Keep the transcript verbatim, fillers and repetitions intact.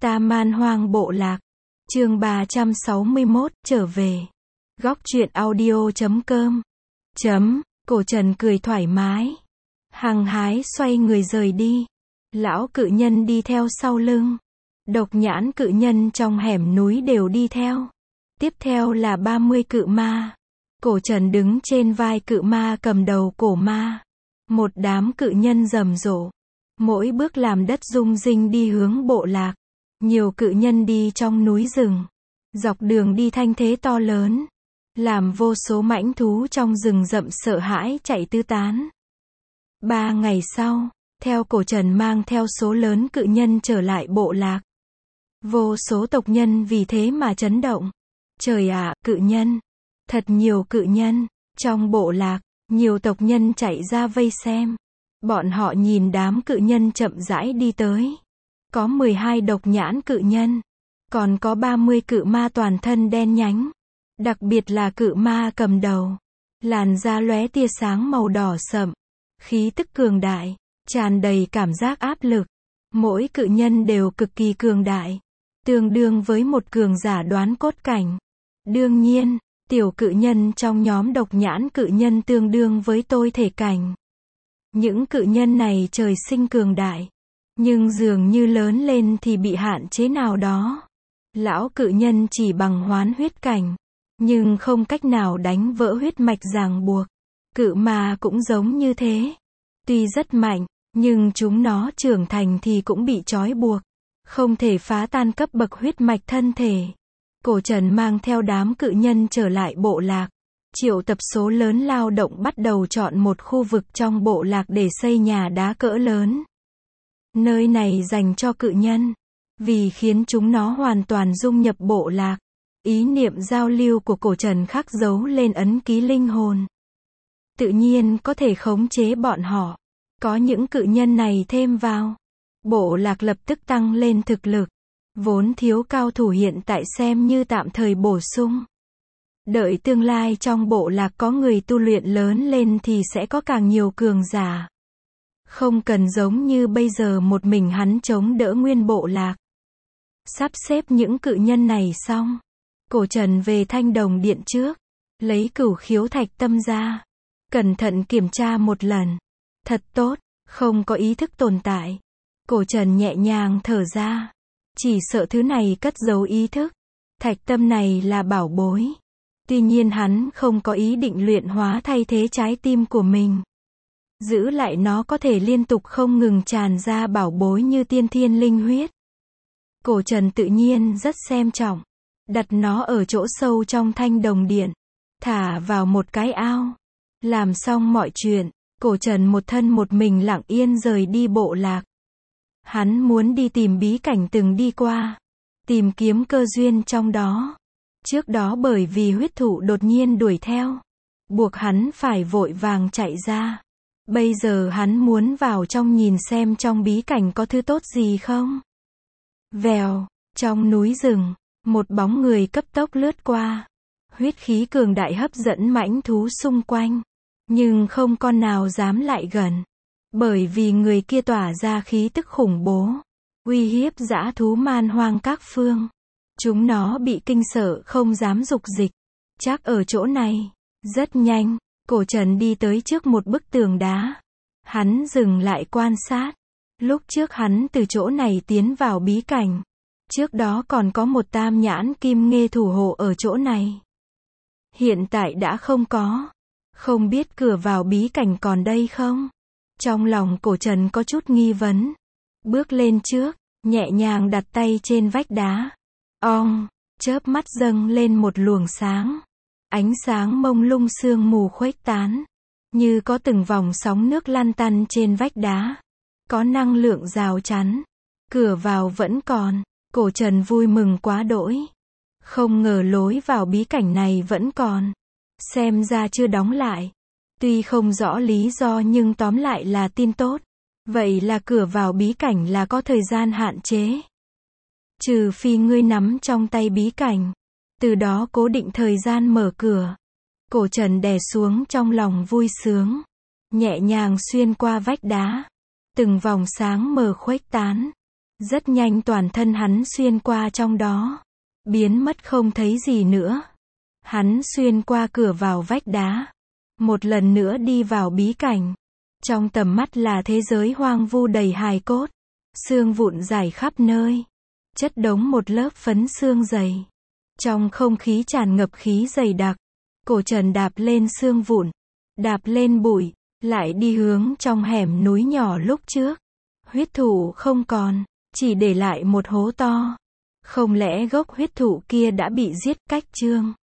Ta Man Hoang Bộ Lạc. Chương ba trăm sáu mươi mốt, trở về. Góc truyện audio chấm com. Chấm, Cổ Trần cười thoải mái. Hăng hái xoay người rời đi. Lão cự nhân đi theo sau lưng. Độc nhãn cự nhân trong hẻm núi đều đi theo. Tiếp theo là ba mươi cự ma. Cổ Trần đứng trên vai cự ma cầm đầu cổ ma. Một đám cự nhân rầm rộ. Mỗi bước làm đất rung rinh đi hướng bộ lạc. Nhiều cự nhân đi trong núi rừng. Dọc đường đi thanh thế to lớn. Làm vô số mãnh thú trong rừng rậm sợ hãi chạy tứ tán. Ba ngày sau, theo Cổ Trần mang theo số lớn cự nhân trở lại bộ lạc. Vô số tộc nhân vì thế mà chấn động. Trời ạ, cự nhân! Thật nhiều cự nhân! Trong bộ lạc, nhiều tộc nhân chạy ra vây xem. Bọn họ nhìn đám cự nhân chậm rãi đi tới. Có mười hai độc nhãn cự nhân. Còn có ba mươi cự ma toàn thân đen nhánh. Đặc biệt là cự ma cầm đầu. Làn da lóe tia sáng màu đỏ sậm. Khí tức cường đại. Tràn đầy cảm giác áp lực. Mỗi cự nhân đều cực kỳ cường đại. Tương đương với một cường giả đoán cốt cảnh. Đương nhiên, tiểu cự nhân trong nhóm độc nhãn cự nhân tương đương với tôi thể cảnh. Những cự nhân này trời sinh cường đại. Nhưng dường như lớn lên thì bị hạn chế nào đó. Lão cự nhân chỉ bằng hoán huyết cảnh. Nhưng không cách nào đánh vỡ huyết mạch ràng buộc. Cự ma cũng giống như thế. Tuy rất mạnh, nhưng chúng nó trưởng thành thì cũng bị trói buộc. Không thể phá tan cấp bậc huyết mạch thân thể. Cổ Trần mang theo đám cự nhân trở lại bộ lạc. Triệu tập số lớn lao động bắt đầu chọn một khu vực trong bộ lạc để xây nhà đá cỡ lớn. Nơi này dành cho cự nhân. Vì khiến chúng nó hoàn toàn dung nhập bộ lạc. Ý niệm giao lưu của Cổ Trần khắc dấu lên ấn ký linh hồn. Tự nhiên có thể khống chế bọn họ. Có những cự nhân này thêm vào. Bộ lạc lập tức tăng lên thực lực. Vốn thiếu cao thủ hiện tại xem như tạm thời bổ sung. Đợi tương lai trong bộ lạc có người tu luyện lớn lên thì sẽ có càng nhiều cường giả. Không cần giống như bây giờ một mình hắn chống đỡ nguyên bộ lạc. Sắp xếp những cự nhân này xong. Cổ Trần về Thanh Đồng Điện trước. Lấy cửu khiếu thạch tâm ra. Cẩn thận kiểm tra một lần. Thật tốt, không có ý thức tồn tại. Cổ Trần nhẹ nhàng thở ra. Chỉ sợ thứ này cất giấu ý thức. Thạch tâm này là bảo bối. Tuy nhiên hắn không có ý định luyện hóa thay thế trái tim của mình. Giữ lại nó có thể liên tục không ngừng tràn ra bảo bối như tiên thiên linh huyết. Cổ Trần tự nhiên rất xem trọng. Đặt nó ở chỗ sâu trong Thanh Đồng Điện. Thả vào một cái ao. Làm xong mọi chuyện, Cổ Trần một thân một mình lặng yên rời đi bộ lạc. Hắn muốn đi tìm bí cảnh từng đi qua. Tìm kiếm cơ duyên trong đó. Trước đó bởi vì huyết thụ đột nhiên đuổi theo. Buộc hắn phải vội vàng chạy ra. Bây giờ hắn muốn vào trong nhìn xem trong bí cảnh có thứ tốt gì không. Vèo, trong núi rừng, một bóng người cấp tốc lướt qua. Huyết khí cường đại hấp dẫn mãnh thú xung quanh. Nhưng không con nào dám lại gần. Bởi vì người kia tỏa ra khí tức khủng bố. Uy hiếp dã thú man hoang các phương. Chúng nó bị kinh sợ không dám dục dịch. Chắc ở chỗ này. Rất nhanh, Cổ Trần đi tới trước một bức tường đá. Hắn dừng lại quan sát. Lúc trước hắn từ chỗ này tiến vào bí cảnh. Trước đó còn có một tam nhãn kim nghê thủ hộ ở chỗ này. Hiện tại đã không có. Không biết cửa vào bí cảnh còn đây không? Trong lòng Cổ Trần có chút nghi vấn. Bước lên trước, nhẹ nhàng đặt tay trên vách đá. Ong, chớp mắt dâng lên một luồng sáng. Ánh sáng mông lung sương mù khuếch tán. Như có từng vòng sóng nước lăn tăn trên vách đá. Có năng lượng rào chắn. Cửa vào vẫn còn. Cổ Trần vui mừng quá đỗi. Không ngờ lối vào bí cảnh này vẫn còn. Xem ra chưa đóng lại. Tuy không rõ lý do nhưng tóm lại là tin tốt. Vậy là cửa vào bí cảnh là có thời gian hạn chế. Trừ phi ngươi nắm trong tay bí cảnh. Từ đó cố định thời gian mở cửa. Cổ Trần đè xuống trong lòng vui sướng. Nhẹ nhàng xuyên qua vách đá. Từng vòng sáng mờ khuếch tán. Rất nhanh toàn thân hắn xuyên qua trong đó. Biến mất không thấy gì nữa. Hắn xuyên qua cửa vào vách đá. Một lần nữa đi vào bí cảnh. Trong tầm mắt là thế giới hoang vu đầy hài cốt. Xương vụn rải khắp nơi. Chất đống một lớp phấn xương dày. Trong không khí tràn ngập khí dày đặc. Cổ Trần đạp lên xương vụn. Đạp lên bụi. Lại đi hướng trong hẻm núi nhỏ lúc trước. Huyết thụ không còn. Chỉ để lại một hố to. Không lẽ gốc huyết thụ kia đã bị giết cách chương